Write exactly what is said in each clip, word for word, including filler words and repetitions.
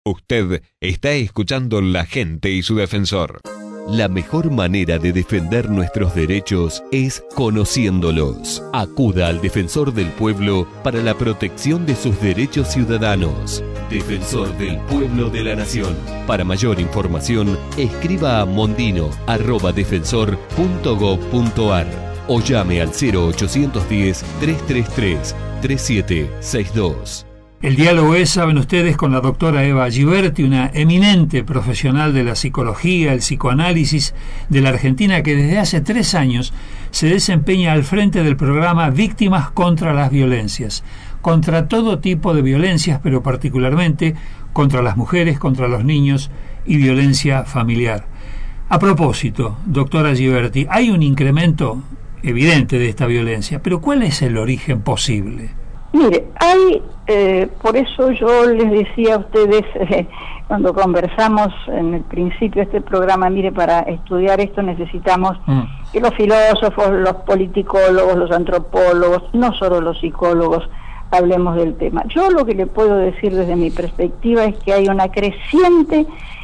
Usted está escuchando La Gente y su Defensor. La mejor manera de defender nuestros derechos es conociéndolos. Acuda al Defensor del Pueblo para la protección de sus derechos ciudadanos. Defensor del Pueblo de la Nación. Para mayor información, escriba a mondino arroba defensor punto gob punto ar o llame al cero ochocientos diez, trescientos treinta y tres, treinta y siete sesenta y dos. El diálogo es, saben ustedes, con la doctora Eva Giberti, una eminente profesional de la psicología, el psicoanálisis de la Argentina, que desde hace tres años se desempeña al frente del programa Víctimas contra las Violencias, contra todo tipo de violencias, pero particularmente contra las mujeres, contra los niños y violencia familiar. A propósito, doctora Giberti, hay un incremento evidente de esta violencia, pero ¿cuál es el origen posible? Mire, hay, eh, por eso yo les decía a ustedes eh, cuando conversamos en el principio de este programa, mire, para estudiar esto necesitamos mm. que los filósofos, los politicólogos, los antropólogos, no solo los psicólogos, hablemos del tema. Yo lo que le puedo decir desde mi perspectiva es que hay una creciente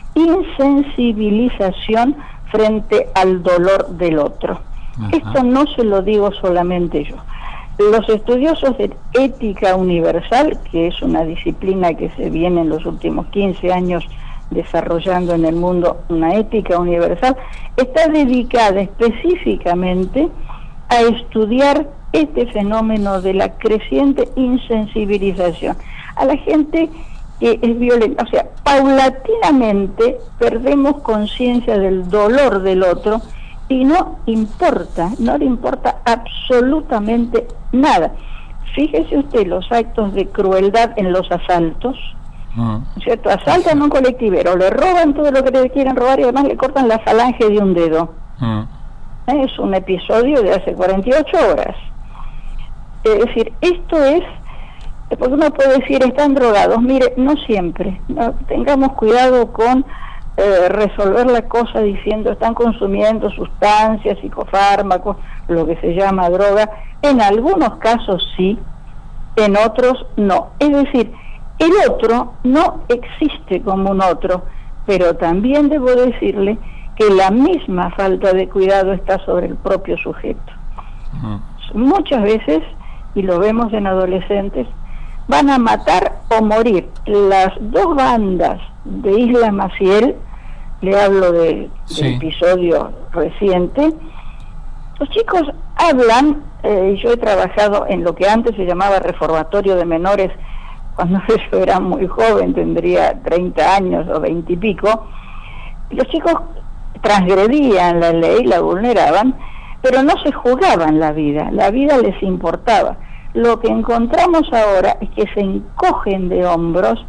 insensibilización frente al dolor del otro. Ajá. Esto no se lo digo solamente yo. Los estudiosos de ética universal, que es una disciplina que se viene en los últimos quince años desarrollando en el mundo, una ética universal, está dedicada específicamente a estudiar este fenómeno de la creciente insensibilización a la gente que es violenta. O sea, paulatinamente perdemos conciencia del dolor del otro y no importa, no le importa absolutamente nada. Fíjese usted los actos de crueldad en los asaltos, uh-huh. ¿cierto? Asaltan a un colectivero, le roban todo lo que le quieren robar y además le cortan la falange de un dedo. Uh-huh. Es un episodio de hace cuarenta y ocho horas. Es decir, esto es, porque uno puede decir, están drogados. Mire, no siempre. No, tengamos cuidado con Eh, resolver la cosa diciendo están consumiendo sustancias, psicofármacos, lo que se llama droga. En algunos casos sí, en otros no. Es decir, el otro no existe como un otro, pero también debo decirle que la misma falta de cuidado está sobre el propio sujeto. Uh-huh. Muchas veces, y lo vemos en adolescentes, van a matar o morir. Las dos bandas de Isla Maciel, le hablo de, sí. del episodio reciente, los chicos hablan, eh, yo he trabajado en lo que antes se llamaba reformatorio de menores, cuando yo era muy joven, tendría treinta años o veinte y pico, los chicos transgredían la ley, la vulneraban, pero no se jugaban la vida, la vida les importaba. Lo que encontramos ahora es que se encogen de hombros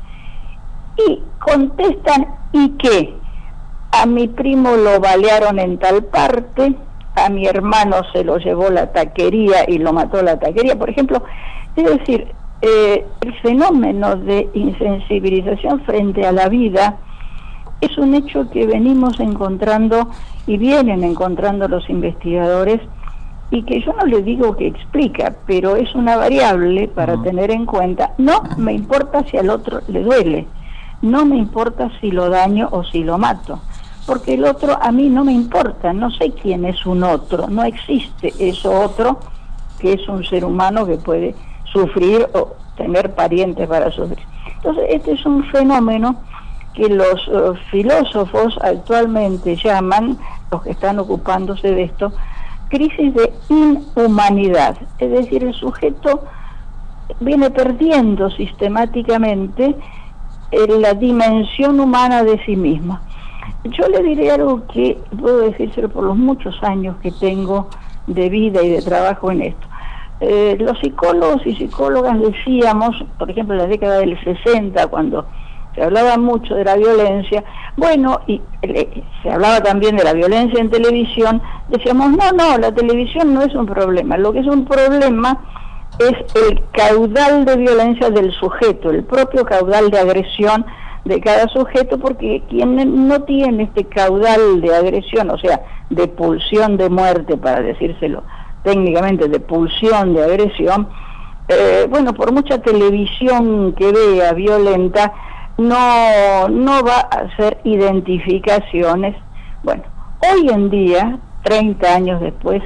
y contestan, ¿y qué? A mi primo lo balearon en tal parte, a mi hermano se lo llevó la taquería y lo mató la taquería, por ejemplo. Es decir, eh, el fenómeno de insensibilización frente a la vida es un hecho que venimos encontrando y vienen encontrando los investigadores, y que yo no le digo que explica, pero es una variable para uh-huh. tener en cuenta. No me importa si al otro le duele, no me importa si lo daño o si lo mato, porque el otro a mí no me importa, no sé quién es un otro, no existe eso otro que es un ser humano que puede sufrir o tener parientes para sufrir. Entonces este es un fenómeno que los uh, filósofos actualmente llaman, los que están ocupándose de esto, crisis de inhumanidad. Es decir, el sujeto viene perdiendo sistemáticamente eh, la dimensión humana de sí mismo. Yo le diré algo que puedo decírselo por los muchos años que tengo de vida y de trabajo en esto. Eh, los psicólogos y psicólogas decíamos, por ejemplo en la década del sesenta, cuando se hablaba mucho de la violencia, bueno, y eh, se hablaba también de la violencia en televisión, decíamos, no, no, la televisión no es un problema, lo que es un problema es el caudal de violencia del sujeto, el propio caudal de agresión de cada sujeto, porque quien no tiene este caudal de agresión, o sea, de pulsión de muerte, para decírselo técnicamente, de pulsión de agresión, eh, bueno, por mucha televisión que vea violenta, no, no va a hacer identificaciones. Bueno, hoy en día, treinta años después,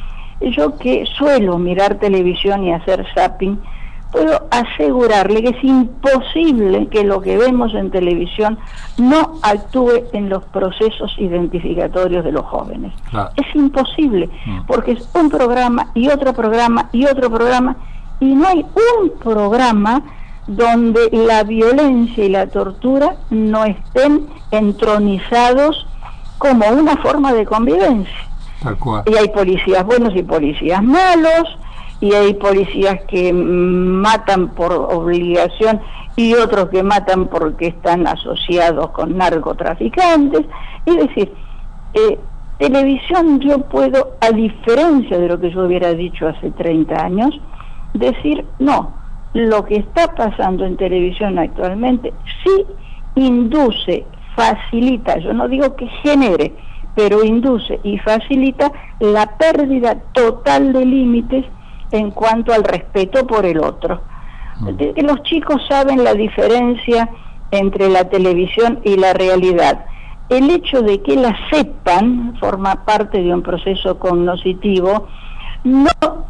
yo que suelo mirar televisión y hacer zapping, puedo asegurarle que es imposible que lo que vemos en televisión no actúe en los procesos identificatorios de los jóvenes. Claro. Es imposible, porque es un programa y otro programa y otro programa, y no hay un programa donde la violencia y la tortura no estén entronizados como una forma de convivencia. Tal cual. Y hay policías buenos y policías malos, y hay policías que matan por obligación y otros que matan porque están asociados con narcotraficantes. Es decir, eh, televisión, yo puedo, a diferencia de lo que yo hubiera dicho hace treinta años, decir, no, lo que está pasando en televisión actualmente sí induce, facilita, yo no digo que genere, pero induce y facilita la pérdida total de límites en cuanto al respeto por el otro. Mm. Los chicos saben la diferencia entre la televisión y la realidad. El hecho de que la sepan forma parte de un proceso cognoscitivo, no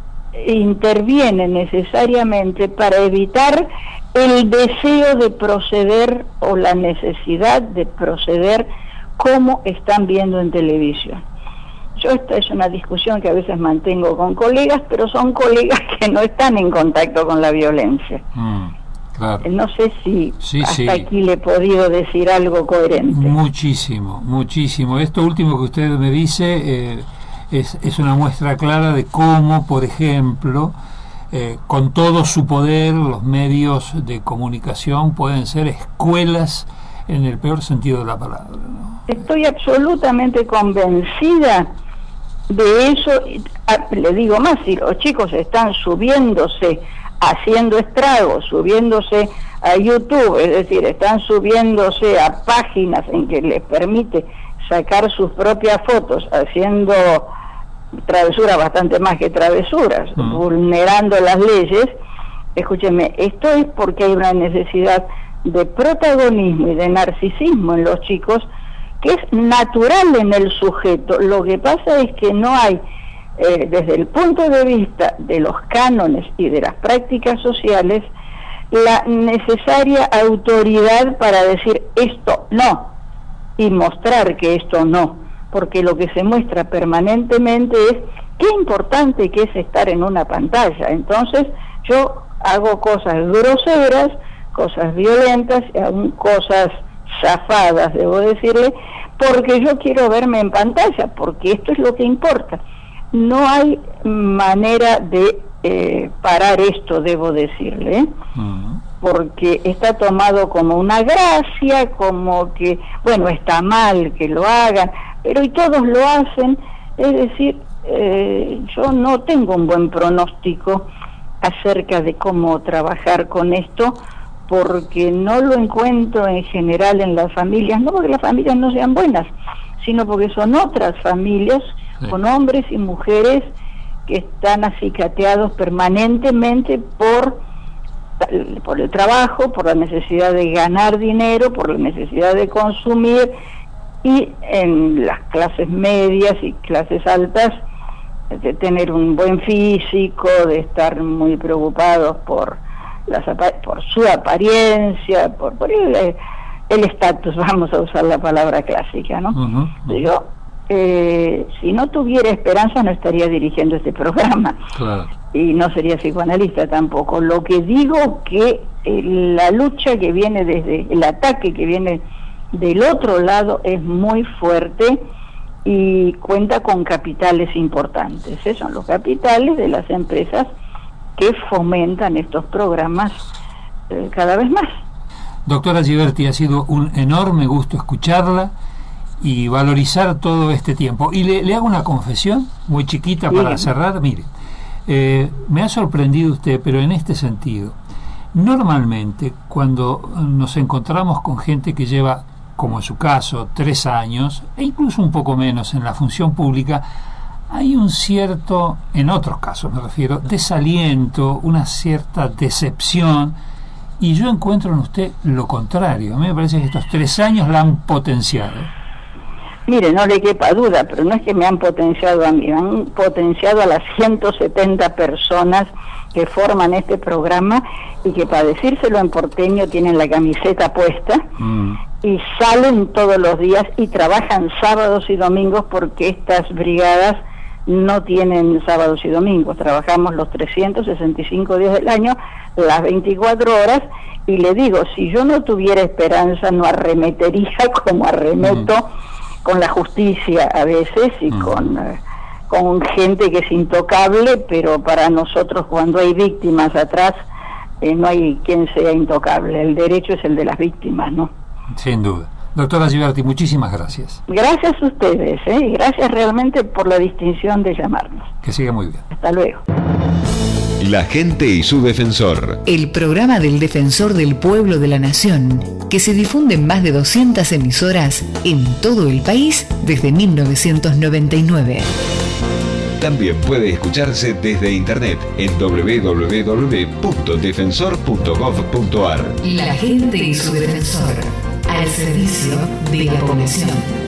interviene necesariamente para evitar el deseo de proceder o la necesidad de proceder como están viendo en televisión. Yo, esta es una discusión que a veces mantengo con colegas, pero son colegas que no están en contacto con la violencia. Mm, claro. No sé si sí, hasta sí. aquí le he podido decir algo coherente. Muchísimo, muchísimo. Esto último que usted me dice eh, es, es una muestra clara de cómo, por ejemplo, eh, con todo su poder, los medios de comunicación pueden ser escuelas en el peor sentido de la palabra, ¿no? Estoy absolutamente convencida de eso. Le digo más, si los chicos están subiéndose, haciendo estragos, subiéndose a YouTube, es decir, están subiéndose a páginas en que les permite sacar sus propias fotos, haciendo travesuras, bastante más que travesuras, mm. vulnerando las leyes, escúcheme, esto es porque hay una necesidad de protagonismo y de narcisismo en los chicos que es natural en el sujeto. Lo que pasa es que no hay, eh, desde el punto de vista de los cánones y de las prácticas sociales, la necesaria autoridad para decir esto no y mostrar que esto no, porque lo que se muestra permanentemente es qué importante que es estar en una pantalla. Entonces yo hago cosas groseras, cosas violentas, y aún cosas zafadas, debo decirle, porque yo quiero verme en pantalla, porque esto es lo que importa. No hay manera de eh, parar esto, debo decirle, ¿eh? Uh-huh. Porque está tomado como una gracia, como que, bueno, está mal que lo hagan, pero y todos lo hacen. Es decir, eh, yo no tengo un buen pronóstico acerca de cómo trabajar con esto, porque no lo encuentro en general en las familias, no porque las familias no sean buenas, sino porque son otras familias, sí, con hombres y mujeres que están acicateados permanentemente por, por el trabajo, por la necesidad de ganar dinero, por la necesidad de consumir, y en las clases medias y clases altas de tener un buen físico, de estar muy preocupados por Las, por su apariencia, por, por el estatus, vamos a usar la palabra clásica, ¿no? Uh-huh, uh-huh. Yo, eh, si no tuviera esperanza, no estaría dirigiendo este programa, claro, y no sería psicoanalista tampoco. Lo que digo que eh, la lucha que viene desde, el ataque que viene del otro lado es muy fuerte y cuenta con capitales importantes, ¿eh? Son los capitales de las empresas que fomentan estos programas eh, cada vez más. Doctora Giberti, ha sido un enorme gusto escucharla y valorizar todo este tiempo. Y le, le hago una confesión muy chiquita para sí, cerrar. Mire, eh, me ha sorprendido usted, pero en este sentido. Normalmente, cuando nos encontramos con gente que lleva, como en su caso, tres años, e incluso un poco menos en la función pública, hay un cierto, en otros casos me refiero, desaliento, una cierta decepción, Y yo encuentro en usted lo contrario. A mí me parece que estos tres años la han potenciado. Mire, no le quepa duda, pero no es que me han potenciado a mí, han potenciado a las ciento setenta personas que forman este programa y que, para decírselo en porteño, tienen la camiseta puesta mm. y salen todos los días y trabajan sábados y domingos, porque estas brigadas no tienen sábados y domingos, trabajamos los trescientos sesenta y cinco días del año, las veinticuatro horas, y le digo, si yo no tuviera esperanza, no arremetería como arremeto mm. con la justicia a veces y mm. con, uh, con gente que es intocable, pero para nosotros, cuando hay víctimas atrás, eh, no hay quien sea intocable, el derecho es el de las víctimas, ¿no? Sin duda. Doctora Giberti, muchísimas gracias. Gracias a ustedes, ¿eh? Y gracias realmente por la distinción de llamarnos. Que siga muy bien. Hasta luego. La gente y su defensor. El programa del Defensor del Pueblo de la Nación, que se difunde en más de doscientas emisoras en todo el país desde mil novecientos noventa y nueve. También puede escucharse desde internet en doble u doble u doble u punto defensor punto gov punto ar. La gente y su defensor, al servicio de la población.